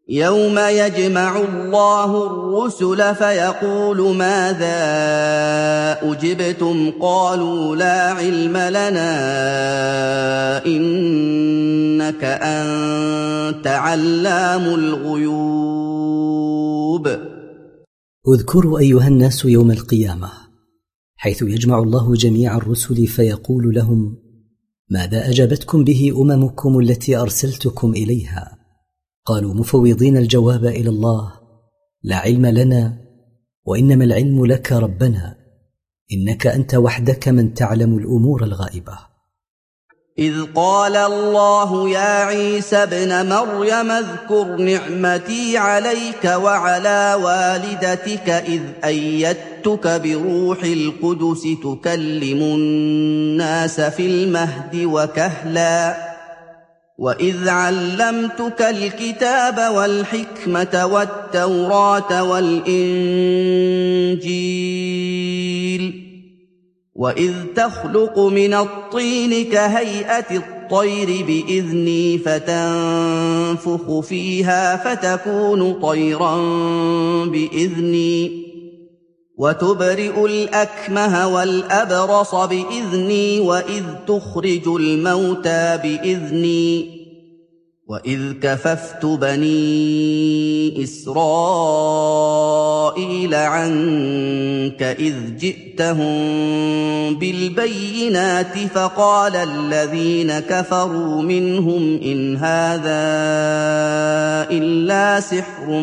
يوم يجمع الله الرسل فيقول ماذا أجبتم قالوا لا علم لنا إنك أنت علام الغيوب. اذكروا أيها الناس يوم القيامة حيث يجمع الله جميع الرسل فيقول لهم ماذا أجابتكم به أممكم التي أرسلتكم إليها؟ قالوا مفوضين الجواب إلى الله لا علم لنا وإنما العلم لك ربنا إنك أنت وحدك من تعلم الأمور الغائبة. إذ قال الله يا عيسى ابن مريم اذكر نعمتي عليك وعلى والدتك إذ أيدتك بروح القدس تكلم الناس في المهد وكهلا وإذ علمتك الكتاب والحكمة والتوراة والإنجيل وإذ تخلق من الطين كهيئة الطير بإذني فتنفخ فيها فتكون طيرا بإذني وتبرئ الأكمه والأبرص بإذني وإذ تخرج الموتى بإذني وإذ كففت بني إسرائيل عنك إذ جئتهم بالبينات فقال الذين كفروا منهم إن هذا إلا سحر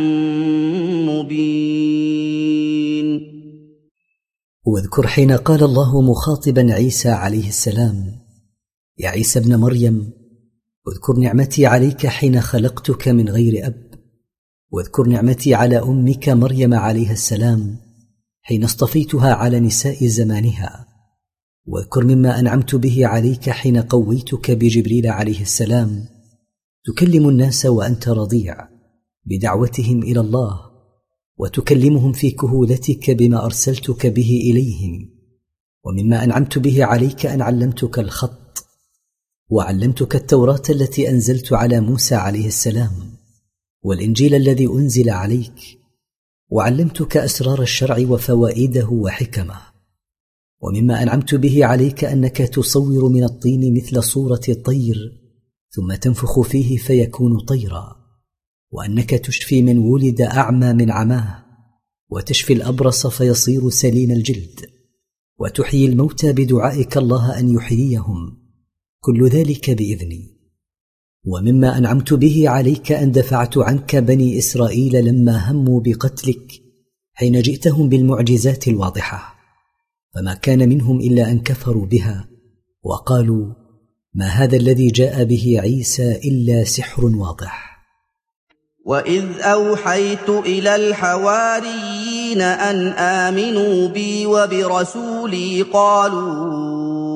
مبين. واذكر حين قال الله مخاطبا عيسى عليه السلام يا عيسى ابن مريم اذكر نعمتي عليك حين خلقتك من غير أب واذكر نعمتي على أمك مريم عليها السلام حين اصطفيتها على نساء زمانها واذكر مما أنعمت به عليك حين قويتك بجبريل عليه السلام تكلم الناس وأنت رضيع بدعوتهم إلى الله وتكلمهم في كهولتك بما أرسلتك به إليهم ومما أنعمت به عليك أن علمتك الخط وعلمتك التوراة التي أنزلت على موسى عليه السلام والإنجيل الذي أنزل عليك وعلمتك أسرار الشرع وفوائده وحكمه ومما أنعمت به عليك أنك تصور من الطين مثل صورة الطير ثم تنفخ فيه فيكون طيرا وأنك تشفي من ولد أعمى من عماه وتشفي الأبرص فيصير سليم الجلد وتحيي الموتى بدعائك الله أن يحييهم كل ذلك بإذني ومما أنعمت به عليك أن دفعت عنك بني إسرائيل لما هموا بقتلك حين جئتهم بالمعجزات الواضحة فما كان منهم إلا أن كفروا بها وقالوا ما هذا الذي جاء به عيسى إلا سحر واضح. وإذ أوحيت إلى الحواريين أن آمنوا بي وبرسولي قالوا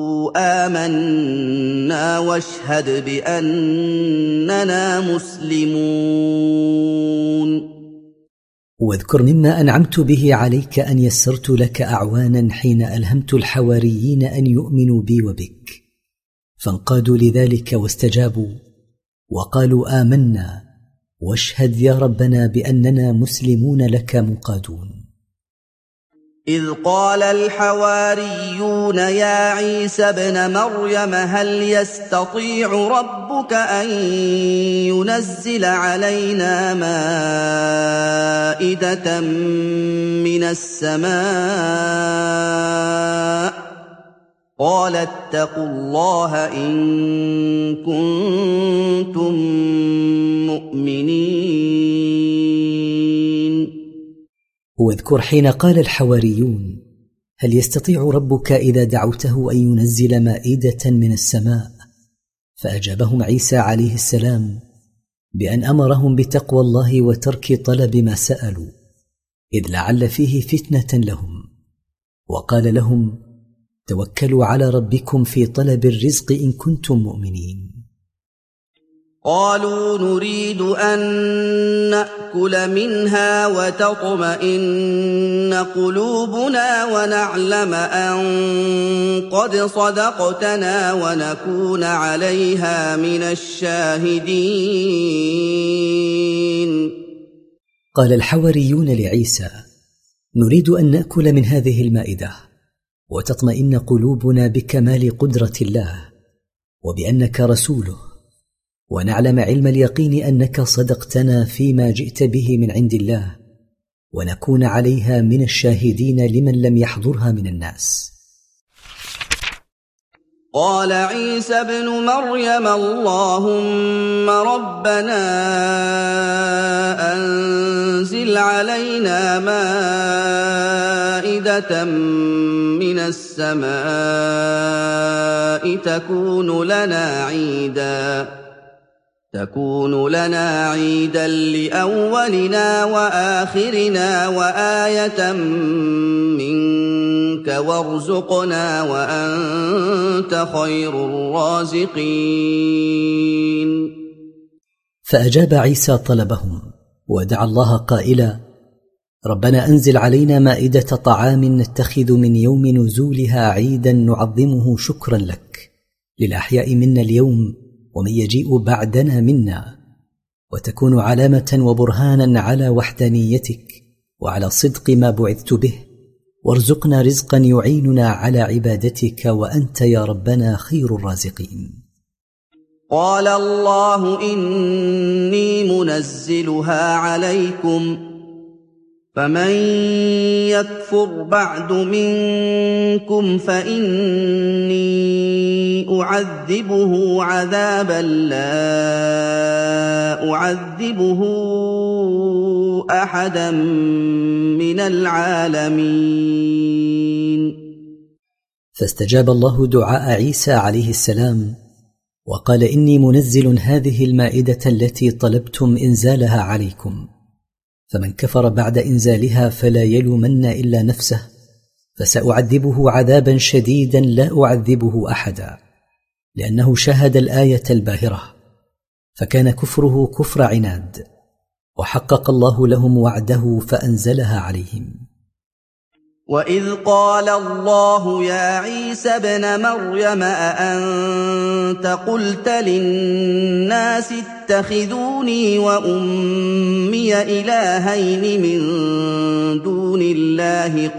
آمنا واشهد بأننا مسلمون. واذكر مما أنعمت به عليك أن يسرت لك أعوانا حين ألهمت الحواريين أن يؤمنوا بي وبك فانقادوا لذلك واستجابوا وقالوا آمنا واشهد يا ربنا بأننا مسلمون لك منقادون. إذ قال الحواريون يا عيسى ابن مريم هل يستطيع ربك أن ينزل علينا مائدة من السماء قال اتقوا الله إن كنتم مؤمنين. واذكر حين قال الحواريون هل يستطيع ربك إذا دعوته أن ينزل مائدة من السماء فأجابهم عيسى عليه السلام بأن أمرهم بتقوى الله وترك طلب ما سألوا إذ لعل فيه فتنة لهم وقال لهم توكلوا على ربكم في طلب الرزق إن كنتم مؤمنين. قالوا نريد أن نأكل منها وتطمئن قلوبنا ونعلم أن قد صدقتنا ونكون عليها من الشاهدين. قال الحواريون لعيسى: نريد أن نأكل من هذه المائدة وتطمئن قلوبنا بكمال قدرة الله وبأنك رسوله، ونعلم علم اليقين أنك صدقتنا فيما جئت به من عند الله، ونكون عليها من الشاهدين لمن لم يحضرها من الناس. قال عيسى ابن مريم: اللهم ربنا أنزل علينا مائدة من السماء تكون لنا عيدا لأولنا وآخرنا وآية منك وارزقنا وأنت خير الرازقين. فأجاب عيسى طلبهم ودعا الله قائلا: ربنا أنزل علينا مائدة طعام نتخذ من يوم نزولها عيدا نعظمه شكرا لك للأحياء منا اليوم ومن يجيء بعدنا منا، وتكون علامة وبرهانا على وحدانيتك وعلى صدق ما بعثت به، وارزقنا رزقا يعيننا على عبادتك وأنت يا ربنا خير الرازقين. قال الله: إني منزلها عليكم، فمن يكفر بعد منكم فإني أعذبه عذابا لا أعذبه أحدا من العالمين. فاستجاب الله دعاء عيسى عليه السلام وقال: إني منزل هذه المائدة التي طلبتم إنزالها عليكم، فمن كفر بعد إنزالها فلا يلومن إلا نفسه، فسأعذبه عذابا شديدا لا أعذبه أحدا، لأنه شاهد الآية الباهرة، فكان كفره كفر عناد، وحقق الله لهم وعده فأنزلها عليهم. وإذ قال الله يا عيسى ابن مريم أأنت قلت للناس اتخذوني وأمي إلهين من دون الله؟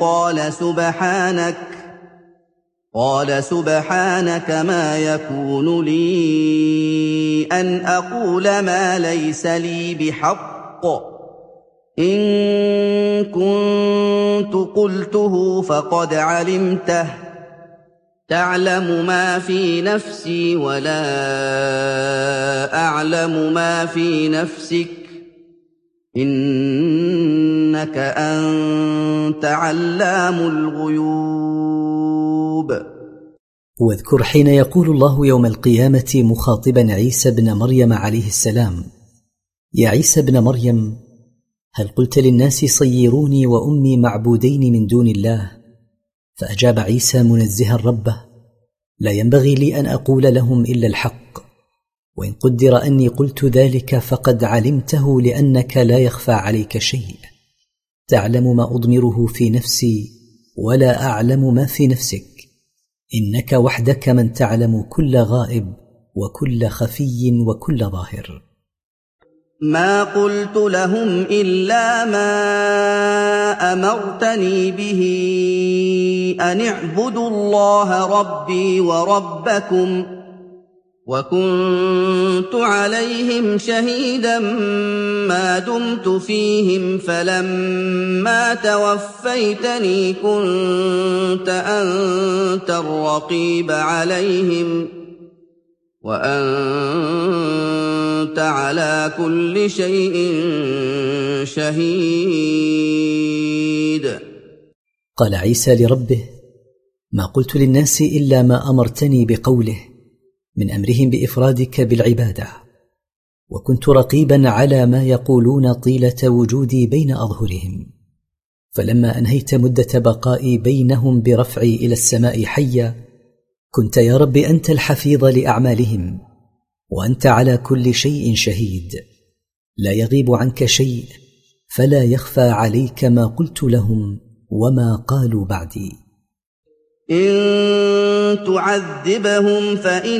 قال سبحانك ما يكون لي أن أقول ما ليس لي بحق، إن كنت قلته فقد علمته، تعلم ما في نفسي ولا أعلم ما في نفسك، إنك أنت علام الغيوب. واذكر حين يقول الله يوم القيامة مخاطبا عيسى بن مريم عليه السلام: يا عيسى بن مريم، هل قلت للناس صيروني وأمي معبودين من دون الله؟ فأجاب عيسى منزها ربه: لا ينبغي لي أن أقول لهم إلا الحق، وإن قدر أني قلت ذلك فقد علمته، لأنك لا يخفى عليك شيء، تعلم ما أضمره في نفسي ولا أعلم ما في نفسك، إنك وحدك من تعلم كل غائب وكل خفي وكل ظاهر. ما قلت لهم إلا ما أمرتني به أن اعبدوا الله ربي وربكم، وكنت عليهم شهيدا ما دمت فيهم، فلما توفيتني كنت أنت الرقيب عليهم، وأنت على كل شيء شهيد. قال عيسى لربه: ما قلت للناس إلا ما أمرتني بقوله من أمرهم بإفرادك بالعبادة، وكنت رقيبا على ما يقولون طيلة وجودي بين أظهرهم، فلما أنهيت مدة بقائي بينهم برفعي إلى السماء حيا، كنت يا رب أنت الحفيظ لأعمالهم، وأنت على كل شيء شهيد، لا يغيب عنك شيء، فلا يخفى عليك ما قلت لهم وما قالوا بعدي. إن تعذبهم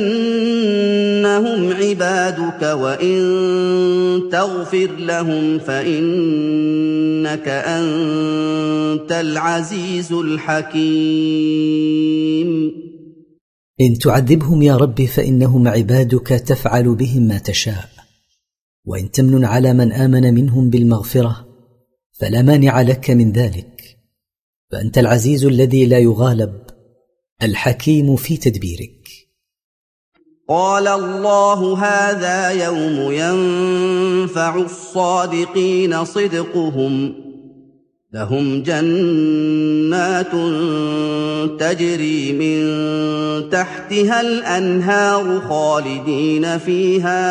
فإنهم عبادك وإن تغفر لهم فإنك أنت العزيز الحكيم. إن تعذبهم يا رب فإنهم عبادك تفعل بهم ما تشاء، وإن تمنن على من آمن منهم بالمغفرة فلا مانع لك من ذلك، فأنت العزيز الذي لا يغالب، الحكيم في تدبيرك. قال الله هذا يوم ينفع الصادقين صدقهم، لهم جنات تجري من تحتها الأنهار خالدين فيها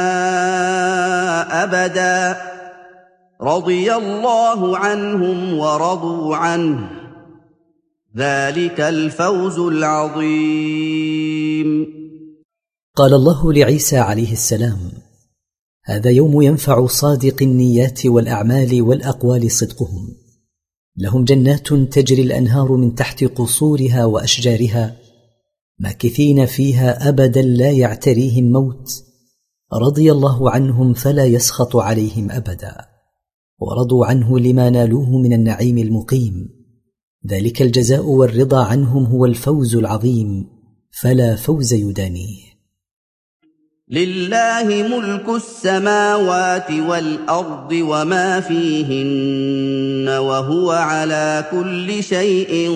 أبدا، رضي الله عنهم ورضوا عنه، ذلك الفوز العظيم. قال الله لعيسى عليه السلام: هذا يوم ينفع صادق النيات والأعمال والأقوال صدقهم، لهم جنات تجري الأنهار من تحت قصورها وأشجارها، ماكثين فيها أبدا لا يعتريهم موت، رضي الله عنهم فلا يسخط عليهم أبدا، ورضوا عنه لما نالوه من النعيم المقيم، ذلك الجزاء والرضا عنهم هو الفوز العظيم، فلا فوز يدانيه. لله ملك السماوات والأرض وما فيهن وهو على كل شيء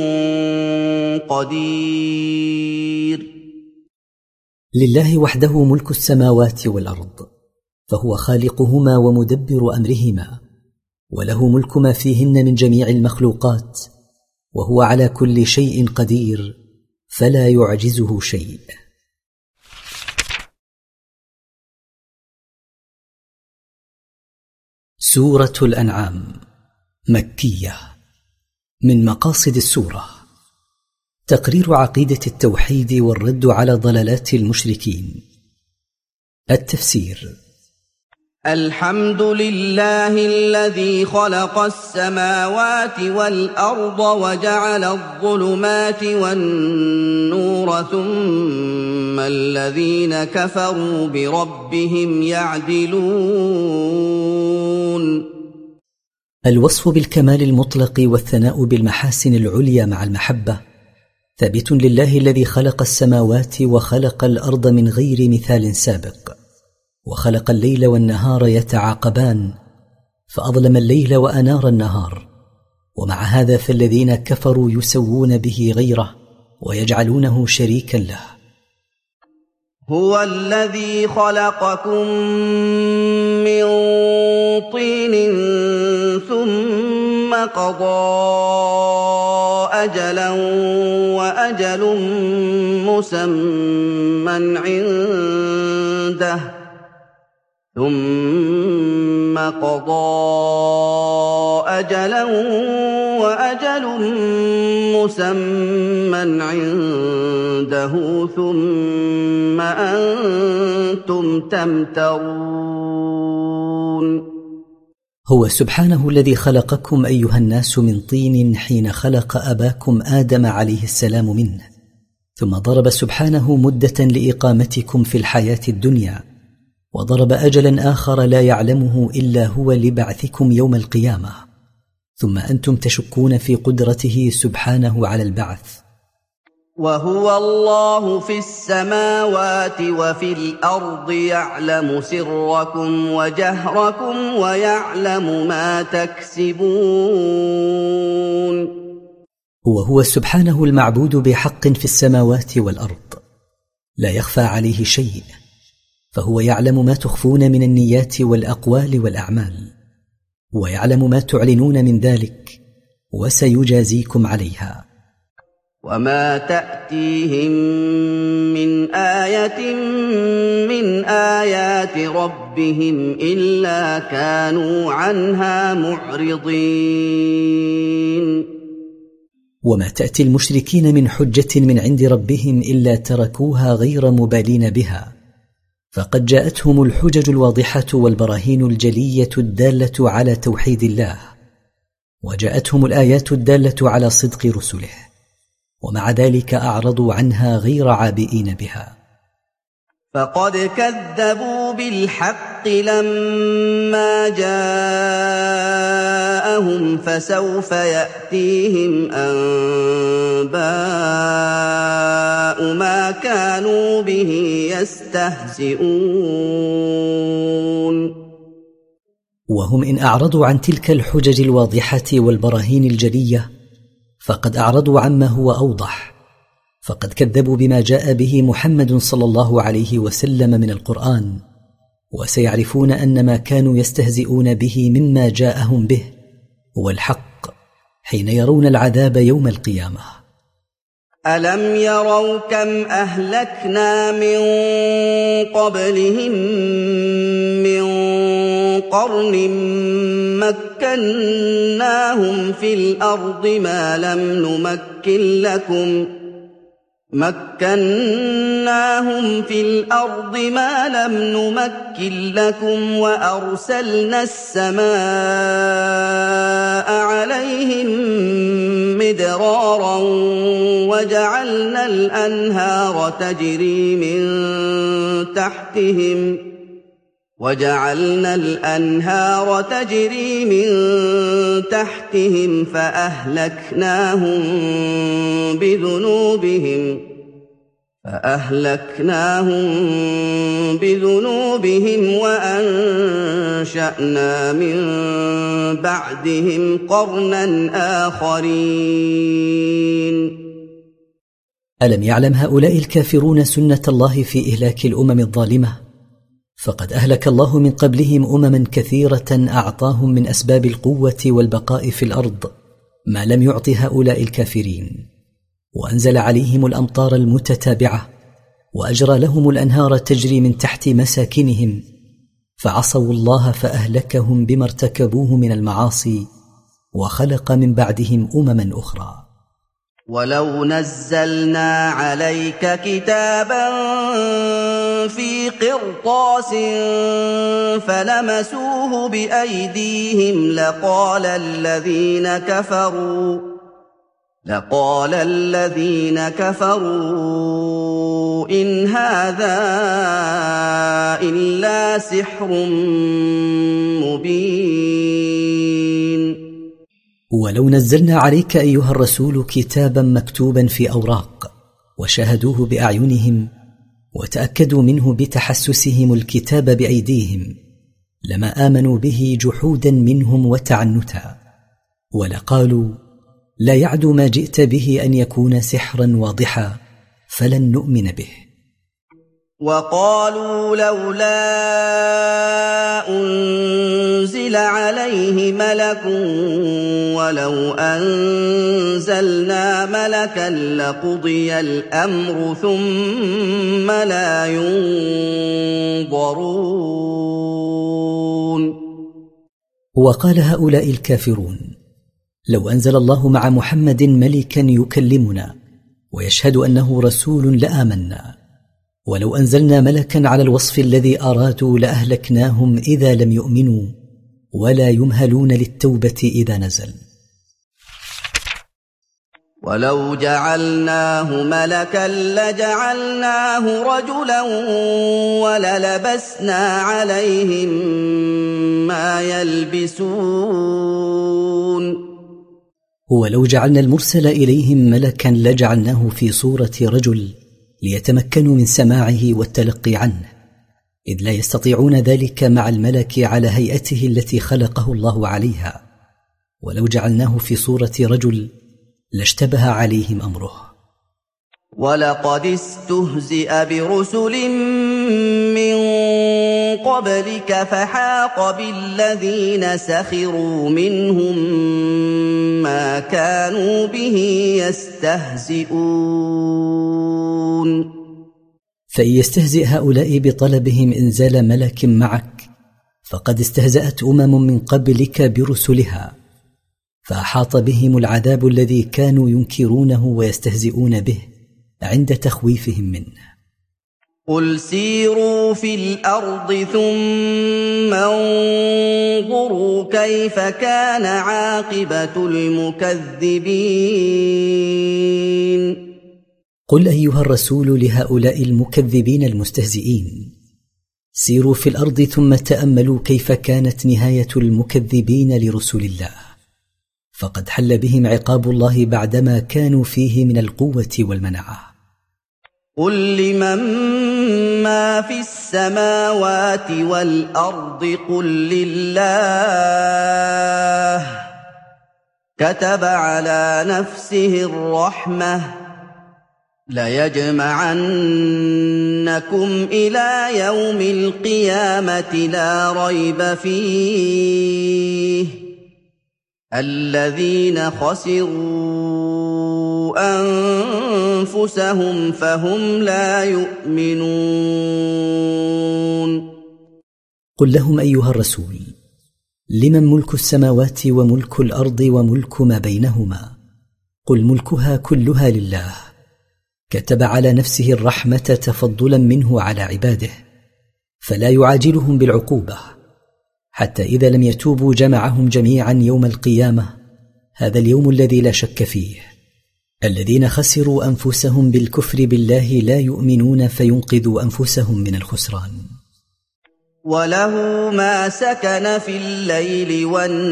قدير. لله وحده ملك السماوات والأرض، فهو خالقهما ومدبر أمرهما، وله ملك ما فيهن من جميع المخلوقات، وهو على كل شيء قدير، فلا يعجزه شيء. سورة الأنعام مكية. من مقاصد السورة تقرير عقيدة التوحيد والرد على ضلالات المشركين. التفسير: الحمد لله الذي خلق السماوات والأرض وجعل الظلمات والنور ثم الذين كفروا بربهم يعدلون. الوصف بالكمال المطلق والثناء بالمحاسن العليا مع المحبة ثابت لله الذي خلق السماوات وخلق الأرض من غير مثال سابق، وخلق الليل والنهار يتعاقبان، فأظلم الليل وأنار النهار، ومع هذا فالذين كفروا يسوون به غيره ويجعلونه شريكا له. هو الذي خلقكم من طين ثم قضى أجلا وأجل مسمى عنده ثم قضى أجلا وأجل مسمى عنده ثم أنتم تمترون. هو سبحانه الذي خلقكم أيها الناس من طين حين خلق أباكم آدم عليه السلام منه، ثم ضرب سبحانه مدة لإقامتكم في الحياة الدنيا، وضرب أجلا آخر لا يعلمه إلا هو لبعثكم يوم القيامة، ثم أنتم تشكون في قدرته سبحانه على البعث. وهو الله في السماوات وفي الأرض يعلم سركم وجهركم ويعلم ما تكسبون. وهو سبحانه المعبود بحق في السماوات والأرض، لا يخفى عليه شيء، فهو يعلم ما تخفون من النيات والأقوال والأعمال، ويعلم ما تعلنون من ذلك، وسيجازيكم عليها. وما تأتيهم من آية من آيات ربهم إلا كانوا عنها معرضين. وما تأتي المشركين من حجة من عند ربهم إلا تركوها غير مبالين بها، فقد جاءتهم الحجج الواضحة والبراهين الجلية الدالة على توحيد الله، وجاءتهم الآيات الدالة على صدق رسله، ومع ذلك أعرضوا عنها غير عابئين بها. فقد كذبوا بالحق لما جاءهم فسوف يأتيهم أنباء ما كانوا به يستهزئون. وهم إن أعرضوا عن تلك الحجج الواضحة والبراهين الجلية فقد أعرضوا عما هو أوضح، فقد كذبوا بما جاء به محمد صلى الله عليه وسلم من القرآن، وسيعرفون أن ما كانوا يستهزئون به مما جاءهم به هو الحق حين يرون العذاب يوم القيامة. ألم يروا كم أهلكنا من قبلهم من قرن مكناهم في الأرض ما لم نمكن لكم وأرسلنا السماء عليهم مدرارا وجعلنا الأنهار تجري من تحتهم فأهلكناهم بذنوبهم وأنشأنا من بعدهم قرنا آخرين. ألم يعلم هؤلاء الكافرون سنة الله في إهلاك الأمم الظالمة؟ فقد أهلك الله من قبلهم أمما كثيرة أعطاهم من أسباب القوة والبقاء في الأرض ما لم يعط هؤلاء الكافرين، وأنزل عليهم الأمطار المتتابعة، وأجرى لهم الأنهار تجري من تحت مساكنهم، فعصوا الله فأهلكهم بما ارتكبوه من المعاصي، وخلق من بعدهم أمما أخرى. ولو نزلنا عليك كتابا في قرطاس فلمسوه بأيديهم لقال الذين كفروا إن هذا إلا سحر مبين. ولو نزلنا عليك أيها الرسول كتابا مكتوبا في أوراق وشاهدوه بأعينهم وتأكدوا منه بتحسسهم الكتاب بأيديهم لما آمنوا به جحودا منهم وتعنتا، ولقالوا لا يعدو ما جئت به أن يكون سحرا واضحا فلن نؤمن به. وقالوا لولا أنزل عليه ملك ولو أنزلنا ملكا لقضي الأمر ثم لا ينظرون. وقال هؤلاء الكافرون لو أنزل الله مع محمد ملكا يكلمنا ويشهد أنه رسول لآمنا، ولو أنزلنا ملكا على الوصف الذي أرادوا لأهلكناهم إذا لم يؤمنوا ولا يمهلون للتوبة إذا نزل. ولو جعلناه ملكا لجعلناه رجلا وللبسنا عليهم ما يلبسون. ولو جعلنا المرسل إليهم ملكا لجعلناه في صورة رجل ليتمكنوا من سماعه والتلقي عنه، إذ لا يستطيعون ذلك مع الملك على هيئته التي خلقه الله عليها، ولو جعلناه في صورة رجل لاشتبه عليهم أمره. ولقد استهزئ برسل من قبلك فحاق بالذين سخروا منهم ما كانوا به يستهزئون. فإن يستهزئ هؤلاء بطلبهم إنزال ملك معك فقد استهزأت من قبلك برسلها، فأحاط بهم العذاب الذي كانوا ينكرونه ويستهزئون به عند تخويفهم منه. قل سيروا في الأرض ثم انظروا كيف كان عاقبة المكذبين. قل أيها الرسول لهؤلاء المكذبين المستهزئين: سيروا في الأرض ثم تأملوا كيف كانت نهاية المكذبين لرسل الله، فقد حل بهم عقاب الله بعدما كانوا فيه من القوة والمنعة. قل لمن ما في السماوات والأرض قل لله كتب على نفسه الرحمة ليجمعنكم إلى يوم القيامة لا ريب فيه الذين خسروا أنفسهم فهم لا يؤمنون. قل لهم أيها الرسول: لمن ملك السماوات وملك الأرض وملك ما بينهما؟ قل ملكها كلها لله، كتب على نفسه الرحمة تفضلا منه على عباده، فلا يعاجلهم بالعقوبة حتى إذا لم يتوبوا جمعهم جميعا يوم القيامة، هذا اليوم الذي لا شك فيه. الذين خسروا أنفسهم بالكفر بالله لا يؤمنون فينقذوا أنفسهم من الخسران. وله ما سكن في الليل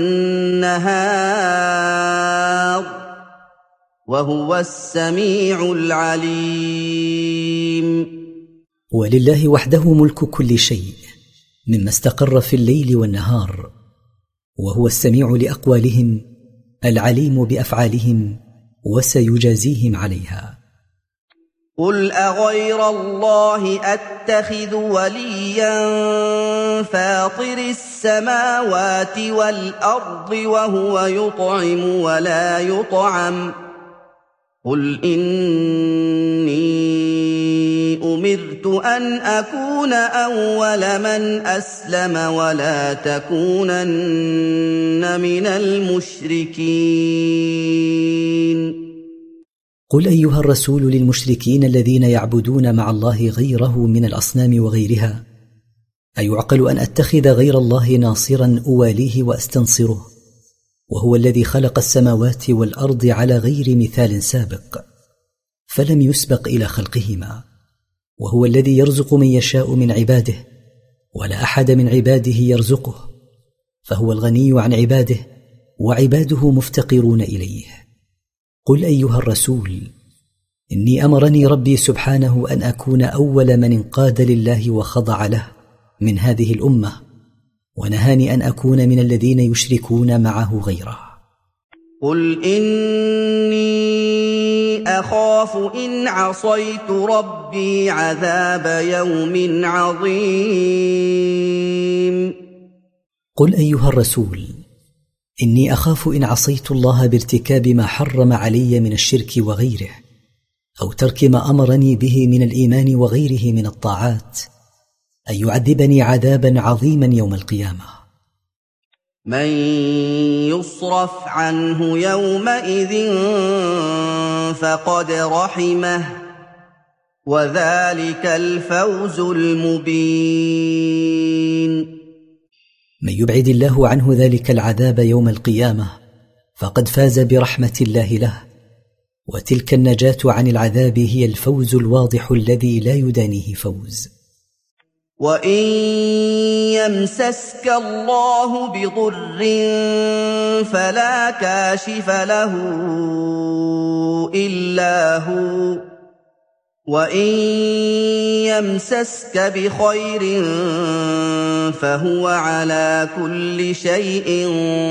والنهار وهو السميع العليم. ولله وحده ملك كل شيء مما استقر في الليل والنهار، وهو السميع لأقوالهم العليم بأفعالهم وسيجازيهم عليها. قل أغير الله أتخذ وليا فاطر السماوات والأرض وهو يطعم ولا يطعم قل إني أمرت أن أكون أول من أسلم ولا تكونن من المشركين. قل أيها الرسول للمشركين الذين يعبدون مع الله غيره من الأصنام وغيرها: أيعقل أن أتخذ غير الله ناصرا أواليه وأستنصره، وهو الذي خلق السماوات والأرض على غير مثال سابق فلم يسبق إلى خلقهما، وهو الذي يرزق من يشاء من عباده ولا أحد من عباده يرزقه، فهو الغني عن عباده وعباده مفتقرون إليه. قل أيها الرسول: إني أمرني ربي سبحانه أن أكون أول من انقاد لله وخضع له من هذه الأمة، ونهاني أن أكون من الذين يشركون معه غيره. قل إني أخاف إن عصيت ربي عذاب يوم عظيم. قل أيها الرسول: إني أخاف إن عصيت الله بارتكاب ما حرم علي من الشرك وغيره، أو ترك ما أمرني به من الإيمان وغيره من الطاعات، أن يعذبني عذابا عظيما يوم القيامة. من يصرف عنه يومئذ فقد رحمه وذلك الفوز المبين. من يبعد الله عنه ذلك العذاب يوم القيامة فقد فاز برحمة الله له، وتلك النجاة عن العذاب هي الفوز الواضح الذي لا يدانيه فوز. وإن يمسسك الله بضر فلا كاشف له إلا هو، وإن يمسسك بخير فهو على كل شيء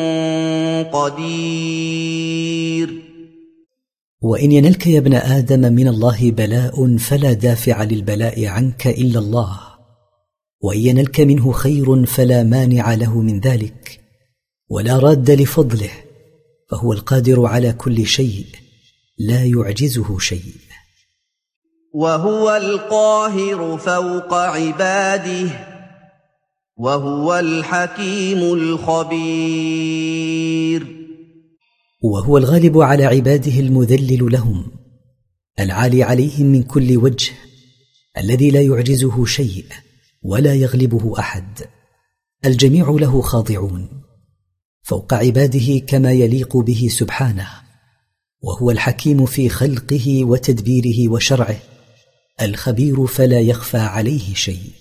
قدير. وإن ينلك يا ابن آدم من الله بلاء فلا دافع للبلاء عنك إلا الله، وإن ينلك منه خير فلا مانع له من ذلك ولا راد لفضله، فهو القادر على كل شيء لا يعجزه شيء. وهو القاهر فوق عباده وهو الحكيم الخبير. وهو الغالب على عباده المذلل لهم العالي عليهم من كل وجه، الذي لا يعجزه شيء ولا يغلبه أحد، الجميع له خاضعون، فوق عباده كما يليق به سبحانه، وهو الحكيم في خلقه وتدبيره وشرعه، الخبير فلا يخفى عليه شيء.